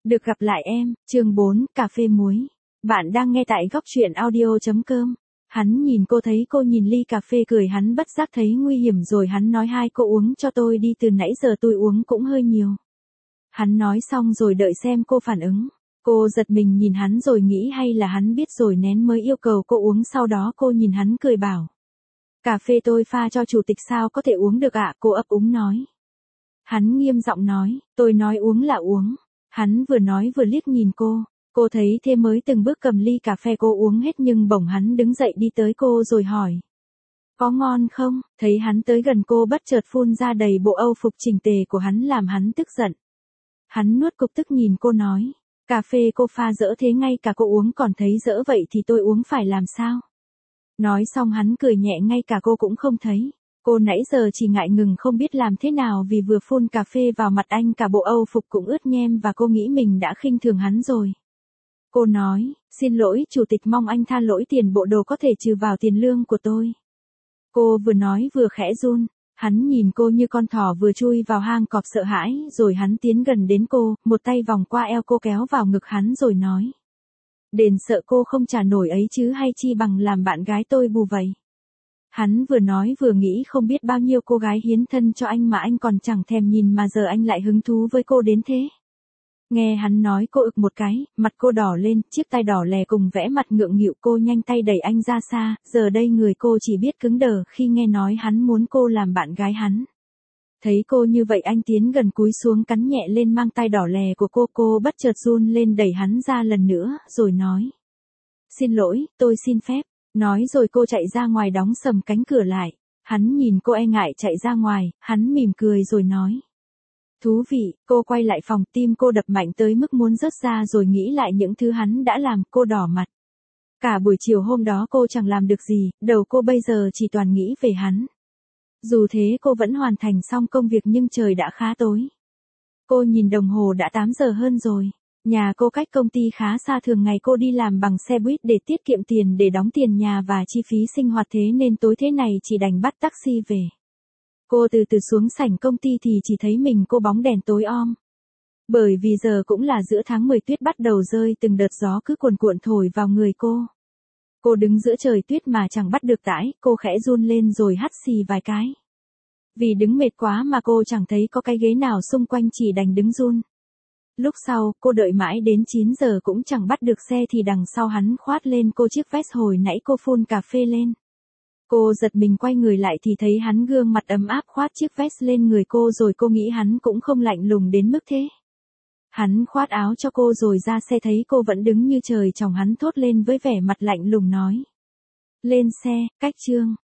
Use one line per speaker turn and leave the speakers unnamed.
Được gặp lại em, chương 4, cà phê muối. Bạn đang nghe tại góc truyện audio.com. Hắn nhìn cô thấy cô nhìn ly cà phê cười hắn bất giác thấy nguy hiểm rồi hắn nói hai cô uống cho tôi đi từ nãy giờ tôi uống cũng hơi nhiều. Hắn nói xong rồi đợi xem cô phản ứng. Cô giật mình nhìn hắn rồi nghĩ hay là hắn biết rồi nén mới yêu cầu cô uống sau đó cô nhìn hắn cười bảo. Cà phê tôi pha cho chủ tịch sao có thể uống được ạ cô ấp úng nói. Hắn nghiêm giọng nói, tôi nói uống là uống. Hắn vừa nói vừa liếc nhìn cô thấy thế mới từng bước cầm ly cà phê cô uống hết nhưng bỗng hắn đứng dậy đi tới cô rồi hỏi. Có ngon không? Thấy hắn tới gần cô bất chợt phun ra đầy bộ âu phục chỉnh tề của hắn làm hắn tức giận. Hắn nuốt cục tức nhìn cô nói, cà phê cô pha dở thế ngay cả cô uống còn thấy dở vậy thì tôi uống phải làm sao? Nói xong hắn cười nhẹ ngay cả cô cũng không thấy. Cô nãy giờ chỉ ngại ngừng không biết làm thế nào vì vừa phun cà phê vào mặt anh cả bộ âu phục cũng ướt nhem và cô nghĩ mình đã khinh thường hắn rồi. Cô nói, xin lỗi chủ tịch mong anh tha lỗi tiền bộ đồ có thể trừ vào tiền lương của tôi. Cô vừa nói vừa khẽ run, hắn nhìn cô như con thỏ vừa chui vào hang cọp sợ hãi rồi hắn tiến gần đến cô, một tay vòng qua eo cô kéo vào ngực hắn rồi nói. Đền sợ cô không trả nổi ấy chứ hay chi bằng làm bạn gái tôi bù vậy. Hắn vừa nói vừa nghĩ không biết bao nhiêu cô gái hiến thân cho anh mà anh còn chẳng thèm nhìn mà giờ anh lại hứng thú với cô đến thế. Nghe hắn nói cô ực một cái, mặt cô đỏ lên, chiếc tay đỏ lè cùng vẽ mặt ngượng nghịu cô nhanh tay đẩy anh ra xa, giờ đây người cô chỉ biết cứng đờ khi nghe nói hắn muốn cô làm bạn gái hắn. Thấy cô như vậy anh tiến gần cúi xuống cắn nhẹ lên mang tay đỏ lè của cô bất chợt run lên đẩy hắn ra lần nữa, rồi nói. Xin lỗi, tôi xin phép. Nói rồi cô chạy ra ngoài đóng sầm cánh cửa lại. Hắn nhìn cô e ngại chạy ra ngoài, hắn mỉm cười rồi nói. Thú vị, cô quay lại phòng tim cô đập mạnh tới mức muốn rớt ra rồi nghĩ lại những thứ hắn đã làm cô đỏ mặt. Cả buổi chiều hôm đó cô chẳng làm được gì, đầu cô bây giờ chỉ toàn nghĩ về hắn. Dù thế cô vẫn hoàn thành xong công việc nhưng trời đã khá tối. Cô nhìn đồng hồ đã 8 giờ hơn rồi. Nhà cô cách công ty khá xa thường ngày cô đi làm bằng xe buýt để tiết kiệm tiền để đóng tiền nhà và chi phí sinh hoạt thế nên tối thế này chỉ đành bắt taxi về. Cô từ từ xuống sảnh công ty thì chỉ thấy mình cô bóng đèn tối om. Bởi vì giờ cũng là giữa tháng 10 tuyết bắt đầu rơi từng đợt gió cứ cuồn cuộn thổi vào người cô. Cô đứng giữa trời tuyết mà chẳng bắt được tãi, cô khẽ run lên rồi hắt xì vài cái. Vì đứng mệt quá mà cô chẳng thấy có cái ghế nào xung quanh chỉ đành đứng run. Lúc sau, cô đợi mãi đến 9 giờ cũng chẳng bắt được xe thì đằng sau hắn khoát lên cô chiếc vest hồi nãy cô phun cà phê lên. Cô giật mình quay người lại thì thấy hắn gương mặt ấm áp khoát chiếc vest lên người cô rồi cô nghĩ hắn cũng không lạnh lùng đến mức thế. Hắn khoát áo cho cô rồi ra xe thấy cô vẫn đứng như trời trồng hắn thốt lên với vẻ mặt lạnh lùng nói. Lên xe, cách chương.